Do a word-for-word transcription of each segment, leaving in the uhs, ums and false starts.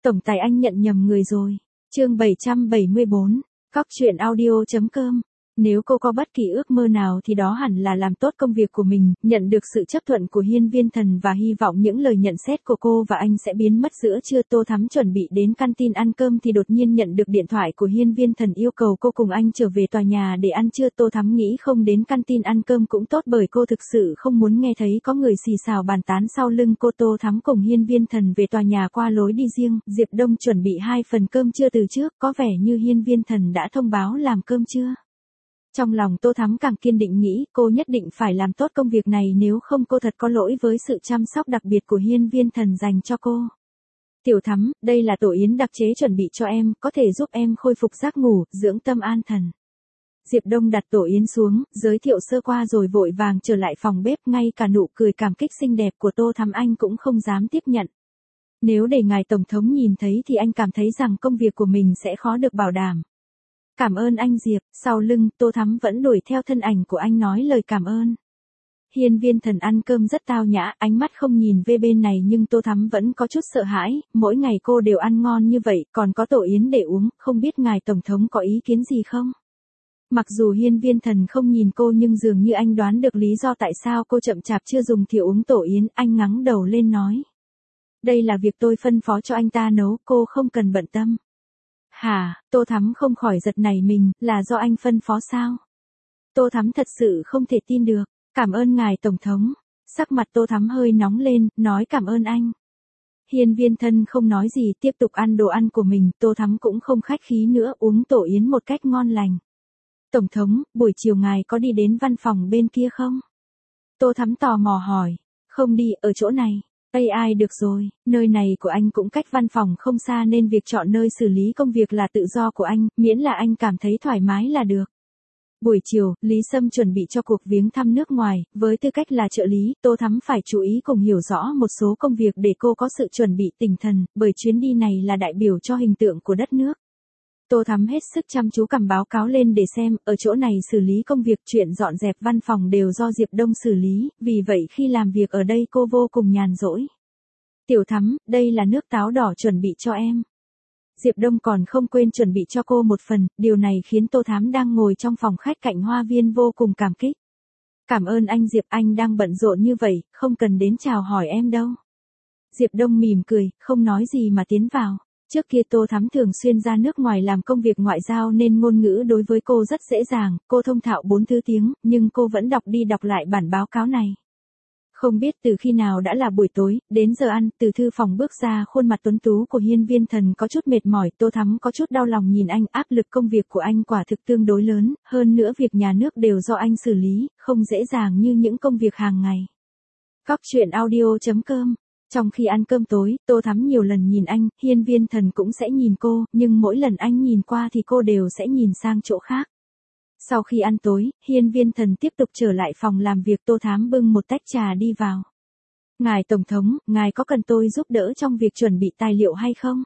Tổng tài anh nhận nhầm người rồi. Chương bảy trăm bảy mươi bốn, Cóc truyện audio.com. Nếu cô có bất kỳ ước mơ nào thì đó hẳn là làm tốt công việc của mình, nhận được sự chấp thuận của Hiên Viên Thần và hy vọng những lời nhận xét của cô và anh sẽ biến mất giữa trưa. Tô Thắm chuẩn bị đến canteen ăn cơm thì đột nhiên nhận được điện thoại của Hiên Viên Thần yêu cầu cô cùng anh trở về tòa nhà để ăn trưa. Tô Thắm nghĩ không đến canteen ăn cơm cũng tốt bởi cô thực sự không muốn nghe thấy có người xì xào bàn tán sau lưng cô. Tô Thắm cùng Hiên Viên Thần về tòa nhà qua lối đi riêng. Diệp Đông chuẩn bị hai phần cơm trưa từ trước, có vẻ như Hiên Viên Thần đã thông báo làm cơm trưa. Trong lòng Tô Thắm càng kiên định nghĩ cô nhất định phải làm tốt công việc này, nếu không cô thật có lỗi với sự chăm sóc đặc biệt của Hiên Viên Thần dành cho cô. Tiểu Thắm, đây là tổ yến đặc chế chuẩn bị cho em, có thể giúp em khôi phục giấc ngủ, dưỡng tâm an thần. Diệp Đông đặt tổ yến xuống, giới thiệu sơ qua rồi vội vàng trở lại phòng bếp, ngay cả nụ cười cảm kích xinh đẹp của Tô Thắm anh cũng không dám tiếp nhận. Nếu để ngài Tổng thống nhìn thấy thì anh cảm thấy rằng công việc của mình sẽ khó được bảo đảm. Cảm ơn anh Diệp. Sau lưng, Tô Thắm vẫn đuổi theo thân ảnh của anh nói lời cảm ơn. Hiên Viên Thần ăn cơm rất tao nhã, ánh mắt không nhìn về bên này nhưng Tô Thắm vẫn có chút sợ hãi, mỗi ngày cô đều ăn ngon như vậy, còn có tổ yến để uống, không biết ngài Tổng thống có ý kiến gì không? Mặc dù Hiên Viên Thần không nhìn cô nhưng dường như anh đoán được lý do tại sao cô chậm chạp chưa dùng thìa uống tổ yến, anh ngẩng đầu lên nói. Đây là việc tôi phân phó cho anh ta nấu, cô không cần bận tâm. Hả, Tô Thắm không khỏi giật nảy mình, là do anh phân phó sao? Tô Thắm thật sự không thể tin được, cảm ơn ngài Tổng thống. Sắc mặt Tô Thắm hơi nóng lên, nói cảm ơn anh. Hiên Viên Thần không nói gì, tiếp tục ăn đồ ăn của mình, Tô Thắm cũng không khách khí nữa, uống tổ yến một cách ngon lành. Tổng thống, buổi chiều ngài có đi đến văn phòng bên kia không? Tô Thắm tò mò hỏi, không đi, ở chỗ này. Ây ai được rồi, nơi này của anh cũng cách văn phòng không xa nên việc chọn nơi xử lý công việc là tự do của anh, miễn là anh cảm thấy thoải mái là được. Buổi chiều, Lý Sâm chuẩn bị cho cuộc viếng thăm nước ngoài, với tư cách là trợ lý, Tô Thắm phải chú ý cùng hiểu rõ một số công việc để cô có sự chuẩn bị tinh thần, bởi chuyến đi này là đại biểu cho hình tượng của đất nước. Tô Thắm hết sức chăm chú cầm báo cáo lên để xem, ở chỗ này xử lý công việc, chuyện dọn dẹp văn phòng đều do Diệp Đông xử lý, vì vậy khi làm việc ở đây cô vô cùng nhàn rỗi. Tiểu Thắm, đây là nước táo đỏ chuẩn bị cho em. Diệp Đông còn không quên chuẩn bị cho cô một phần, điều này khiến Tô Thắm đang ngồi trong phòng khách cạnh hoa viên vô cùng cảm kích. Cảm ơn anh Diệp, anh đang bận rộn như vậy, không cần đến chào hỏi em đâu. Diệp Đông mỉm cười, không nói gì mà tiến vào. Trước kia Tô Thắm thường xuyên ra nước ngoài làm công việc ngoại giao nên ngôn ngữ đối với cô rất dễ dàng, cô thông thạo bốn thứ tiếng, nhưng cô vẫn đọc đi đọc lại bản báo cáo này. Không biết từ khi nào đã là buổi tối, đến giờ ăn, từ thư phòng bước ra, khuôn mặt tuấn tú của Hiên Viên Thần có chút mệt mỏi, Tô Thắm có chút đau lòng nhìn anh, áp lực công việc của anh quả thực tương đối lớn, hơn nữa việc nhà nước đều do anh xử lý, không dễ dàng như những công việc hàng ngày. Cóc truyện audio.com. Trong khi ăn cơm tối, Tô Thắm nhiều lần nhìn anh, Hiên Viên Thần cũng sẽ nhìn cô, nhưng mỗi lần anh nhìn qua thì cô đều sẽ nhìn sang chỗ khác. Sau khi ăn tối, Hiên Viên Thần tiếp tục trở lại phòng làm việc, Tô Thắm bưng một tách trà đi vào. Ngài Tổng thống, ngài có cần tôi giúp đỡ trong việc chuẩn bị tài liệu hay không?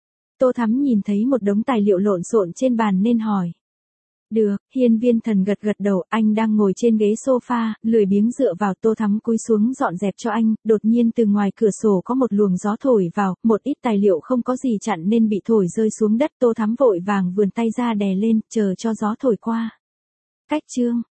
Tô Thắm nhìn thấy một đống tài liệu lộn xộn trên bàn nên hỏi. Được, Hiên Viên Thần gật gật đầu, anh đang ngồi trên ghế sofa, lười biếng dựa vào. Tô Thắm cúi xuống dọn dẹp cho anh, đột nhiên từ ngoài cửa sổ có một luồng gió thổi vào, một ít tài liệu không có gì chặn nên bị thổi rơi xuống đất. Tô Thắm vội vàng vươn tay ra đè lên, chờ cho gió thổi qua. Cách chương.